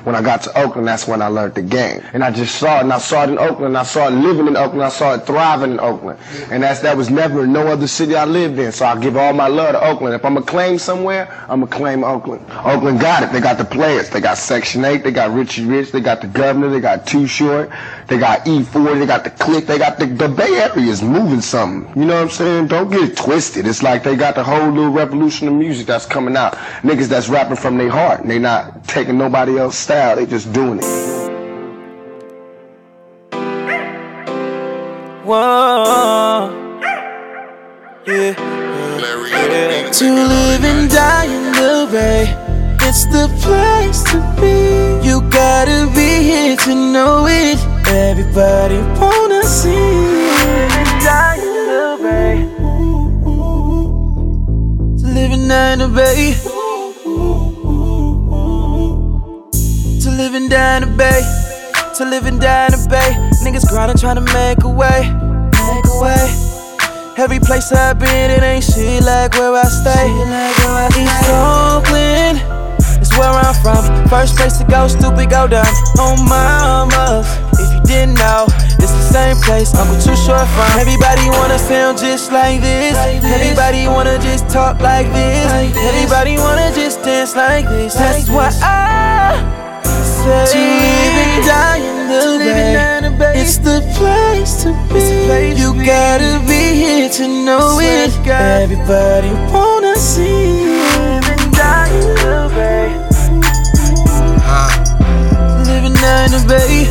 When I got to Oakland, that's when I learned the game. And I just saw it, and I saw it in Oakland, I saw it living in Oakland, I saw it thriving in Oakland. And that was never in no other city I lived in, so I give all my love to Oakland. If I'm going to claim somewhere, I'm going to claim Oakland. Oakland got it. They got the players. They got Section 8, they got Richie Rich, they got the Governor, they got Too Short, they got E40, they got the Click, they got the Bay Area is moving something. You know what I'm saying? Don't get it twisted. It's like they got the whole little revolution of music that's coming out. Niggas that's rapping from their heart, and they not taking nobody else's style, they just doing it. Whoa, yeah. To live and die in the Bay, it's the place to be. You gotta be here to know it. Everybody wanna see it. And die in the Bay. To live and die in the Bay. To live and die in the Bay. To live and die in the Bay. Niggas grinding trying to make a way. Make a way. Every place I've been, it ain't shit like where I stay. East Oakland is where I'm from. First place to go, stupid, go down. On mamas, if you didn't know, it's the same place Uncle Too Short from. Everybody wanna sound just like this. Everybody wanna just talk like this. Everybody wanna just dance like this. That's why I say to live and die in the Bay. It's the place to be. You gotta be here to know it. Everybody wanna see it. And die in the Bay. Live and die in the Bay.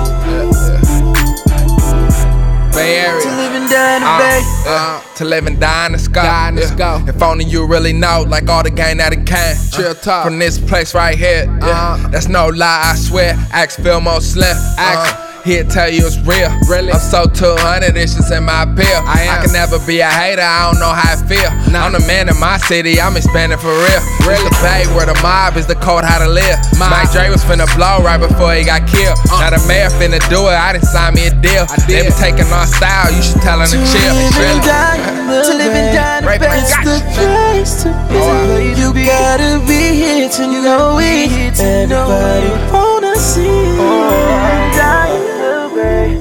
Bay Area. To live and die in the Bay. To live and die in the sky. If only you really know, like all the gang that it can. Chill talk from this place right here. That's no lie, I swear. Ask Fillmore Slim. He'll tell you it's real. Really? I'm so 200, it's just in my bill. I can never be a hater, I don't know how I feel. I'm the man in my city, I'm expanding for real. It's the Bay where the mob is the code how to live. Mike Dre was finna blow right before he got killed. Now the mayor finna do it, I didn't sign me a deal. They be taking our style, you should tell them to chill. To live and die in the Bay. It's the place to be. You gotta be here to know it. Everybody wanna see it. Die in the Bay.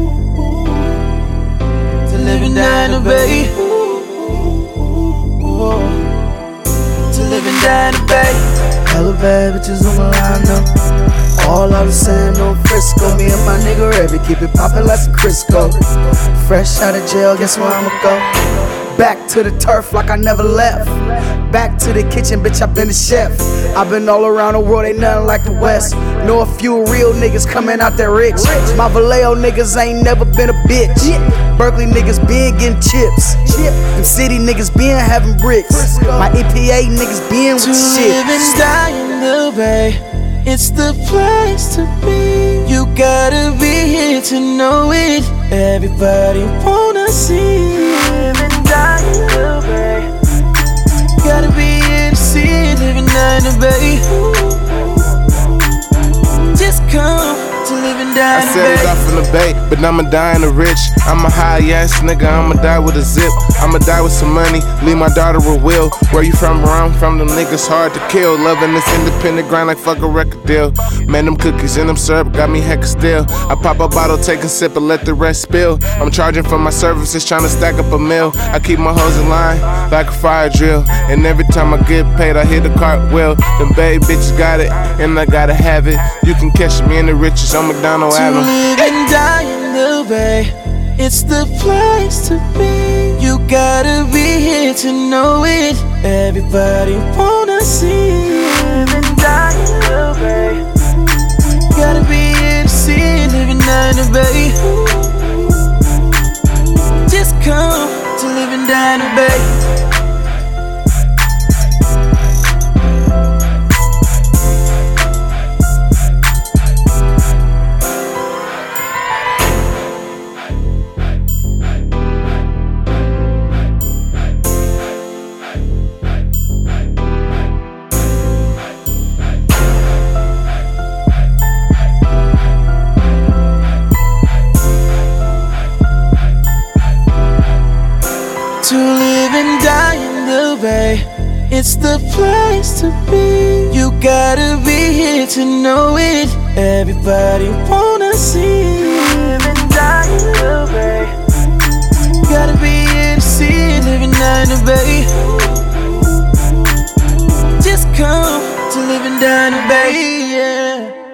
To live and die in the Bay. To live and die in the Bay. Hella bad bitches on my line up. All out of San Frisco. Me and my nigga Rebby keep it poppin' like some Crisco. Fresh out of jail, guess where I'ma go? Back to the turf like I never left. Back to the kitchen, bitch, I been the chef. I been all around the world, ain't nothing like the West. Know a few real niggas coming out there rich. My Vallejo niggas ain't never been a bitch. Berkeley niggas been getting chips. Them city niggas been having bricks. My EPA niggas been with to shit. live and die in the Bay. It's the place to be. You gotta be here to know it. Everybody wanna see it. And die in the Bay. Gotta be here to see it. Living die in the Bay. Just come to live and die in the Bay. I set it off in the Bay, but I'ma die in the rich. I'm a high ass nigga, I'ma die with a zip. I'ma die with some money, leave my daughter a will. Where you from? Where I'm from, them niggas hard to kill. Loving this independent grind like fuck a record deal. Man, them cookies and them syrup got me hecka still. I pop a bottle, take a sip, and let the rest spill. I'm charging for my services, trying to stack up a meal. I keep my hoes in line like a fire drill. And every time I get paid, I hit a cartwheel. Them babe bitches got it, and I gotta have it. You can catch me in the riches on McDonald Avenue. To live and die in the Bay. It's the place to be. You gotta be here to know it. Everybody wanna see it. And die in the Bay. Gotta be here to see it. Living die in the Bay. Just come to live and die in the Bay. To live and die in the Bay. It's the place to be. You gotta be here to know it. Everybody wanna see it. Living down in the Bay. Gotta be here to see it. Living down in the Bay. Just come to living down in the Bay, yeah.